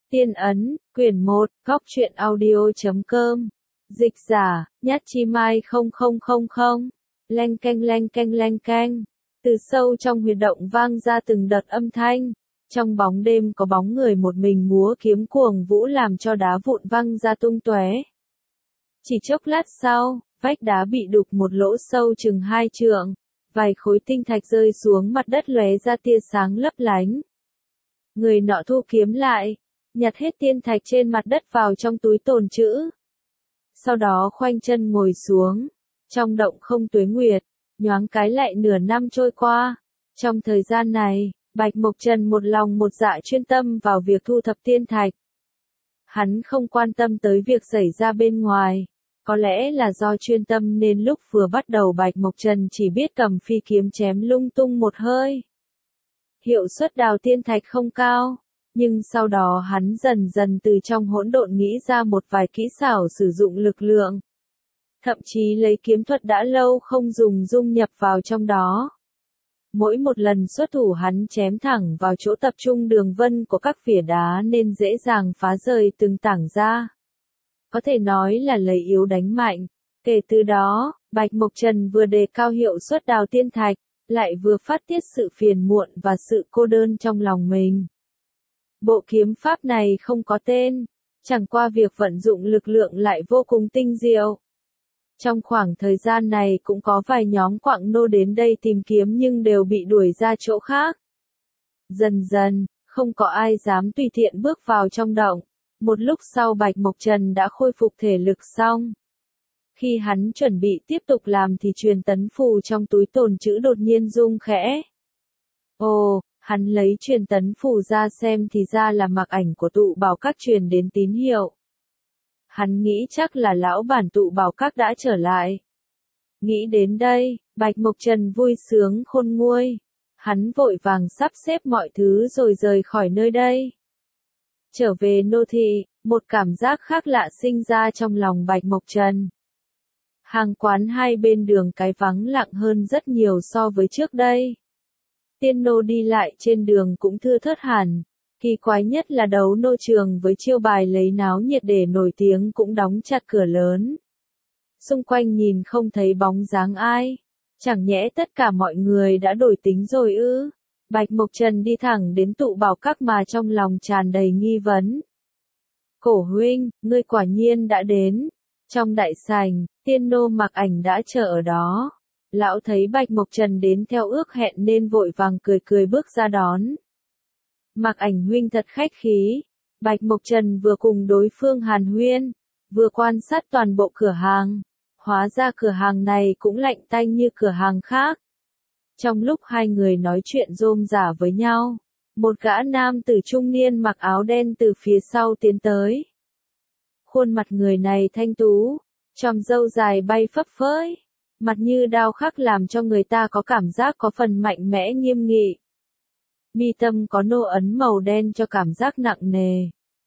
Tiên ấn, quyển 1, góc truyện audio.com. Dịch giả, Nhát Chi Mai 0000. Leng keng leng keng leng keng. Từ sâu trong huyệt động vang ra từng đợt âm thanh. Trong bóng đêm có bóng người một mình múa kiếm cuồng vũ làm cho đá vụn văng ra tung tóe. Chỉ chốc lát sau, vách đá bị đục một lỗ sâu chừng 2 trượng. Vài khối tinh thạch rơi xuống mặt đất lóe ra tia sáng lấp lánh. Người nọ thu kiếm lại, nhặt hết tiên thạch trên mặt đất vào trong túi tồn trữ. Sau đó khoanh chân ngồi xuống. Trong động không tuế nguyệt, nhoáng cái lại nửa năm trôi qua. Trong thời gian này, Bạch Mộc Trần một lòng một dạ chuyên tâm vào việc thu thập tiên thạch. Hắn không quan tâm tới việc xảy ra bên ngoài. Có lẽ là do chuyên tâm nên lúc vừa bắt đầu Bạch Mộc Trần chỉ biết cầm phi kiếm chém lung tung một hơi. Hiệu suất đào tiên thạch không cao, nhưng sau đó hắn dần dần từ trong hỗn độn nghĩ ra một vài kỹ xảo sử dụng lực lượng. Thậm chí lấy kiếm thuật đã lâu không dùng dung nhập vào trong đó. Mỗi một lần xuất thủ hắn chém thẳng vào chỗ tập trung đường vân của các phỉa đá nên dễ dàng phá rời từng tảng ra. Có thể nói là lấy yếu đánh mạnh. Kể từ đó, Bạch Mộc Trần vừa đề cao hiệu suất đào tiên thạch, lại vừa phát tiết sự phiền muộn và sự cô đơn trong lòng mình. Bộ kiếm pháp này không có tên, chẳng qua việc vận dụng lực lượng lại vô cùng tinh diệu. Trong khoảng thời gian này cũng có vài nhóm quạng nô đến đây tìm kiếm nhưng đều bị đuổi ra chỗ khác. Dần dần, không có ai dám tùy tiện bước vào trong động. Một lúc sau Bạch Mộc Trần đã khôi phục thể lực xong. Khi hắn chuẩn bị tiếp tục làm thì truyền tấn phù trong túi tồn trữ đột nhiên rung khẽ. Ồ, hắn lấy truyền tấn phù ra xem thì ra là mặc ảnh của tụ bảo các truyền đến tín hiệu. Hắn nghĩ chắc là lão bản tụ bảo các đã trở lại. Nghĩ đến đây, Bạch Mộc Trần vui sướng khôn nguôi. Hắn vội vàng sắp xếp mọi thứ rồi rời khỏi nơi đây. Trở về nô thị, một cảm giác khác lạ sinh ra trong lòng Bạch Mộc Trần. Hàng quán hai bên đường cái vắng lặng hơn rất nhiều so với trước đây. Tiên nô đi lại trên đường cũng thưa thớt hẳn. Kỳ quái nhất là đấu nô trường với chiêu bài lấy náo nhiệt để nổi tiếng cũng đóng chặt cửa lớn. Xung quanh nhìn không thấy bóng dáng ai. Chẳng nhẽ tất cả mọi người đã đổi tính rồi ư? Bạch Mộc Trần đi thẳng đến tụ bảo các mà trong lòng tràn đầy nghi vấn. Cổ huynh, ngươi quả nhiên đã đến. Trong đại sảnh, tiên nô mặc ảnh đã chờ ở đó. Lão thấy Bạch Mộc Trần đến theo ước hẹn nên vội vàng cười cười bước ra đón. Mặc ảnh huynh thật khách khí. Bạch Mộc Trần vừa cùng đối phương hàn huyên, vừa quan sát toàn bộ cửa hàng. Hóa ra cửa hàng này cũng lạnh tanh như cửa hàng khác. Trong lúc hai người nói chuyện rôm rả với nhau, một gã nam tử trung niên mặc áo đen từ phía sau tiến tới. Khuôn mặt người này thanh tú, chòm râu dài bay phấp phới, mặt như đao khắc làm cho người ta có cảm giác có phần mạnh mẽ nghiêm nghị. Mi tâm có nô ấn màu đen cho cảm giác nặng nề.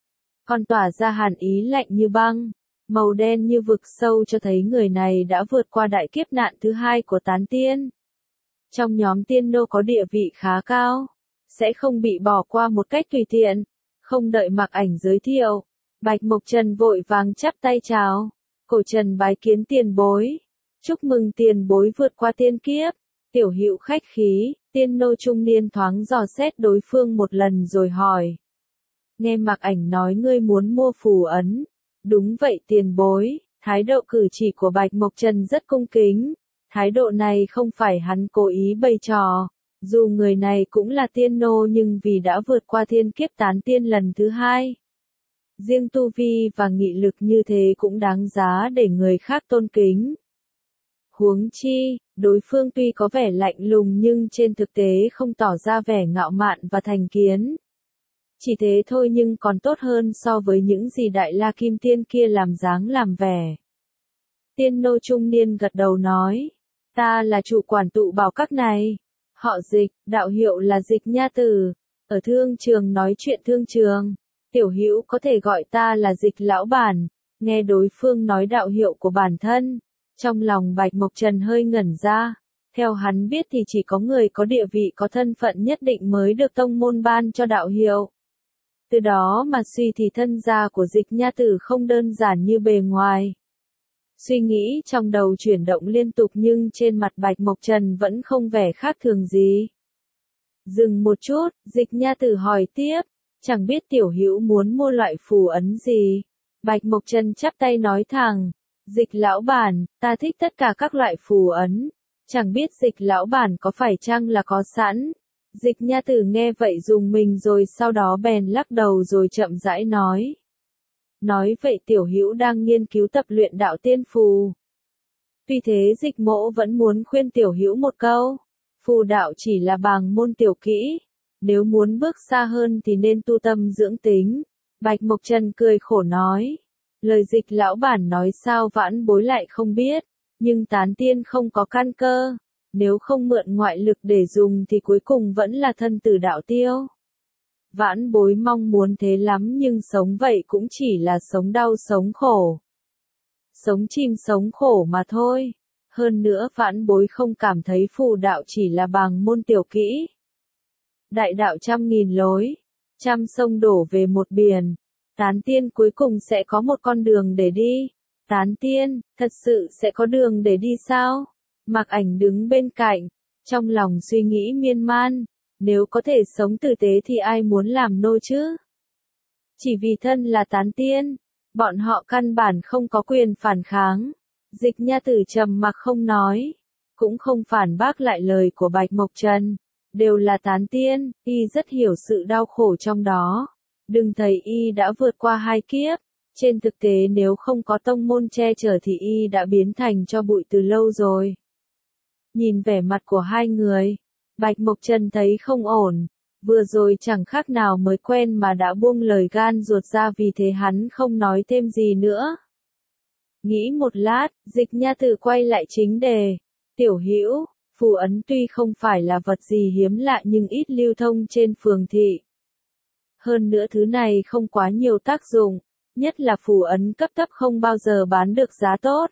Còn tỏa ra hàn ý lạnh như băng, màu đen như vực sâu cho thấy người này đã vượt qua đại kiếp nạn thứ hai của tán tiên. Trong nhóm tiên nô có địa vị khá cao, sẽ không bị bỏ qua một cách tùy tiện. Không đợi mặc ảnh giới thiệu, Bạch Mộc Trần vội vàng chắp tay chào. Cổ Trần bái kiến tiền bối. Chúc mừng tiền bối vượt qua tiên kiếp. Tiểu hữu khách khí, tiên nô trung niên thoáng dò xét đối phương một lần rồi hỏi. Nghe mặc ảnh nói ngươi muốn mua phù ấn. Đúng vậy tiền bối, thái độ cử chỉ của Bạch Mộc Trần rất cung kính. Thái độ này không phải hắn cố ý bày trò. Dù người này cũng là tiên nô nhưng vì đã vượt qua thiên kiếp tán tiên lần thứ hai. Riêng tu vi và nghị lực như thế cũng đáng giá để người khác tôn kính. Huống chi, đối phương tuy có vẻ lạnh lùng nhưng trên thực tế không tỏ ra vẻ ngạo mạn và thành kiến. Chỉ thế thôi nhưng còn tốt hơn so với những gì Đại La Kim Tiên kia làm dáng làm vẻ. Tiên nô trung niên gật đầu nói, ta là chủ quản tụ bảo các này. Họ Dịch, đạo hiệu là Dịch Nha Tử. Ở thương trường nói chuyện thương trường. Tiểu hữu có thể gọi ta là Dịch lão bản. Nghe đối phương nói đạo hiệu của bản thân. Trong lòng Bạch Mộc Trần hơi ngẩn ra. Theo hắn biết thì chỉ có người có địa vị có thân phận nhất định mới được tông môn ban cho đạo hiệu. Từ đó mà suy thì thân gia của Dịch Nha Tử không đơn giản như bề ngoài. Suy nghĩ trong đầu chuyển động liên tục nhưng trên mặt Bạch Mộc Trần vẫn không vẻ khác thường gì. Dừng một chút, Dịch Nha Tử hỏi tiếp, chẳng biết tiểu hữu muốn mua loại phù ấn gì. Bạch Mộc Trần chắp tay nói thẳng, Dịch lão bản, ta thích tất cả các loại phù ấn. Chẳng biết Dịch lão bản có phải chăng là có sẵn. Dịch Nha Tử nghe vậy dùng mình rồi sau đó bèn lắc đầu rồi chậm rãi nói. Nói vậy tiểu hữu đang nghiên cứu tập luyện đạo tiên phù. Vì thế Dịch Mỗ vẫn muốn khuyên tiểu hữu một câu. Phù đạo chỉ là bàng môn tiểu kỹ. Nếu muốn bước xa hơn thì nên tu tâm dưỡng tính. Bạch Mộc Trần cười khổ nói. Lời Dịch lão bản nói sao vãn bối lại không biết. Nhưng tán tiên không có căn cơ. Nếu không mượn ngoại lực để dùng thì cuối cùng vẫn là thân tử đạo tiêu. Vãn bối mong muốn thế lắm nhưng sống vậy cũng chỉ là sống đau sống khổ. Sống chim sống khổ mà thôi. Hơn nữa vãn bối không cảm thấy phù đạo chỉ là bàng môn tiểu kỹ. Đại đạo trăm nghìn lối, trăm sông đổ về một biển. Tán tiên cuối cùng sẽ có một con đường để đi. Tán tiên, thật sự sẽ có đường để đi sao? Mạc Ảnh đứng bên cạnh, trong lòng suy nghĩ miên man. Nếu có thể sống tử tế thì ai muốn làm nô chứ? Chỉ vì thân là tán tiên, bọn họ căn bản không có quyền phản kháng. Dịch Nha Tử trầm mặc không nói, cũng không phản bác lại lời của Bạch Mộc Trần. Đều là tán tiên, y rất hiểu sự đau khổ trong đó. Đừng thấy y đã vượt qua 2 kiếp. Trên thực tế nếu không có tông môn che chở thì y đã biến thành tro bụi từ lâu rồi. Nhìn vẻ mặt của hai người, Bạch Mộc Trần thấy không ổn. Vừa rồi chẳng khác nào mới quen mà đã buông lời gan ruột ra, vì thế hắn không nói thêm gì nữa. Nghĩ một lát, Dịch Nha Tử quay lại chính đề. Tiểu hữu, phù ấn tuy không phải là vật gì hiếm lạ nhưng ít lưu thông trên phường thị. Hơn nữa thứ này không quá nhiều tác dụng, nhất là phù ấn cấp thấp không bao giờ bán được giá tốt.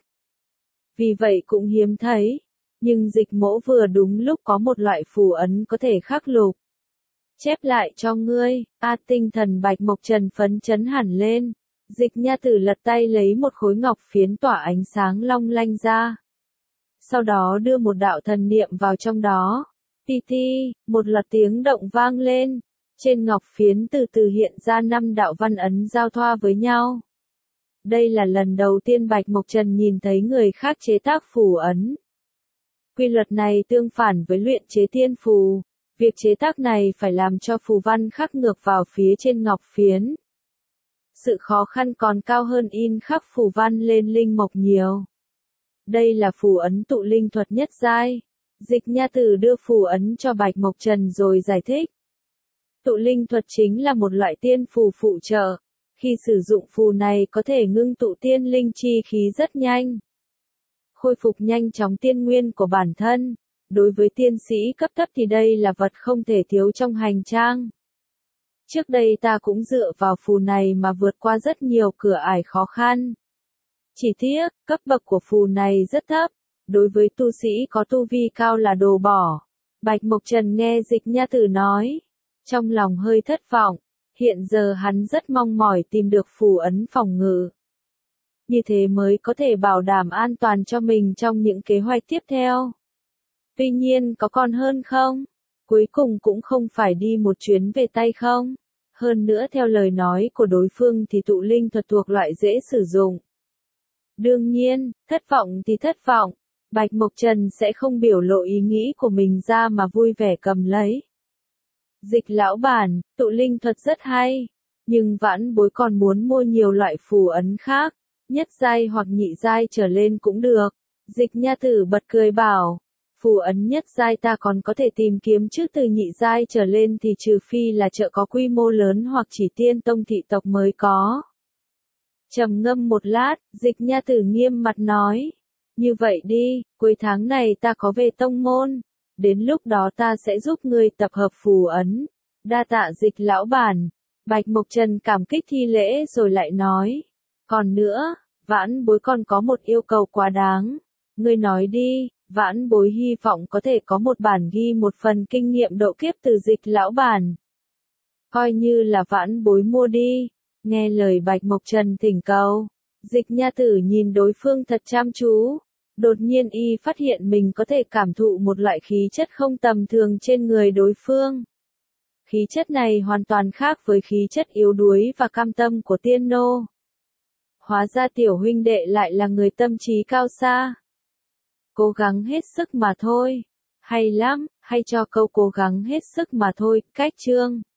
Vì vậy cũng hiếm thấy. Nhưng Dịch Mỗ vừa đúng lúc có một loại phù ấn có thể khắc lục. Chép lại cho ngươi. Tinh thần Bạch Mộc Trần phấn chấn hẳn lên. Dịch Nha Tử lật tay lấy một khối ngọc phiến tỏa ánh sáng long lanh ra. Sau đó đưa một đạo thần niệm vào trong đó. Ti ti, một loạt tiếng động vang lên. Trên ngọc phiến từ từ hiện ra 5 đạo văn ấn giao thoa với nhau. Đây là lần đầu tiên Bạch Mộc Trần nhìn thấy người khác chế tác phù ấn. Quy luật này tương phản với luyện chế tiên phù. Việc chế tác này phải làm cho phù văn khắc ngược vào phía trên ngọc phiến. Sự khó khăn còn cao hơn in khắc phù văn lên linh mộc nhiều. Đây là phù ấn tụ linh thuật nhất giai. Dịch Nha Tử đưa phù ấn cho Bạch Mộc Trần rồi giải thích. Tụ linh thuật chính là một loại tiên phù phụ trợ. Khi sử dụng phù này có thể ngưng tụ tiên linh chi khí rất nhanh. Khôi phục nhanh chóng tiên nguyên của bản thân. Đối với tiên sĩ cấp thấp thì đây là vật không thể thiếu trong hành trang. Trước đây ta cũng dựa vào phù này mà vượt qua rất nhiều cửa ải khó khăn. Chỉ tiếc, cấp bậc của phù này rất thấp. Đối với tu sĩ có tu vi cao là đồ bỏ. Bạch Mộc Trần nghe Dịch Nha Tử nói. Trong lòng hơi thất vọng. Hiện giờ hắn rất mong mỏi tìm được phù ấn phòng ngự. Như thế mới có thể bảo đảm an toàn cho mình trong những kế hoạch tiếp theo. Tuy nhiên có còn hơn không? Cuối cùng cũng không phải đi một chuyến về tay không? Hơn nữa theo lời nói của đối phương thì tụ linh thuật thuộc loại dễ sử dụng. Đương nhiên, thất vọng thì thất vọng. Bạch Mộc Trần sẽ không biểu lộ ý nghĩ của mình ra mà vui vẻ cầm lấy. Dịch lão bản, tụ linh thuật rất hay. Nhưng vãn bối còn muốn mua nhiều loại phù ấn khác. Nhất giai hoặc nhị giai trở lên cũng được. Dịch Nha Tử bật cười bảo. Phù ấn nhất giai ta còn có thể tìm kiếm trước, từ nhị giai trở lên thì trừ phi là chợ có quy mô lớn hoặc chỉ tiên tông thị tộc mới có. Trầm ngâm một lát, Dịch Nha Tử nghiêm mặt nói. Như vậy đi, cuối tháng này ta có về tông môn. Đến lúc đó ta sẽ giúp ngươi tập hợp phù ấn. Đa tạ Dịch lão bản. Bạch Mộc Trần cảm kích thi lễ rồi lại nói. Còn nữa, vãn bối còn có một yêu cầu quá đáng. Ngươi nói đi. Vãn bối hy vọng có thể có một bản ghi một phần kinh nghiệm độ kiếp từ Dịch lão bản. Coi như là vãn bối mua đi. Nghe lời Bạch Mộc Trần thỉnh cầu. Dịch Nha Tử nhìn đối phương thật chăm chú. Đột nhiên y phát hiện mình có thể cảm thụ một loại khí chất không tầm thường trên người đối phương. Khí chất này hoàn toàn khác với khí chất yếu đuối và cam tâm của tiên nô. Hóa ra tiểu huynh đệ lại là người tâm trí cao xa. Cố gắng hết sức mà thôi. Hay lắm, hay cho câu cố gắng hết sức mà thôi, cách chương.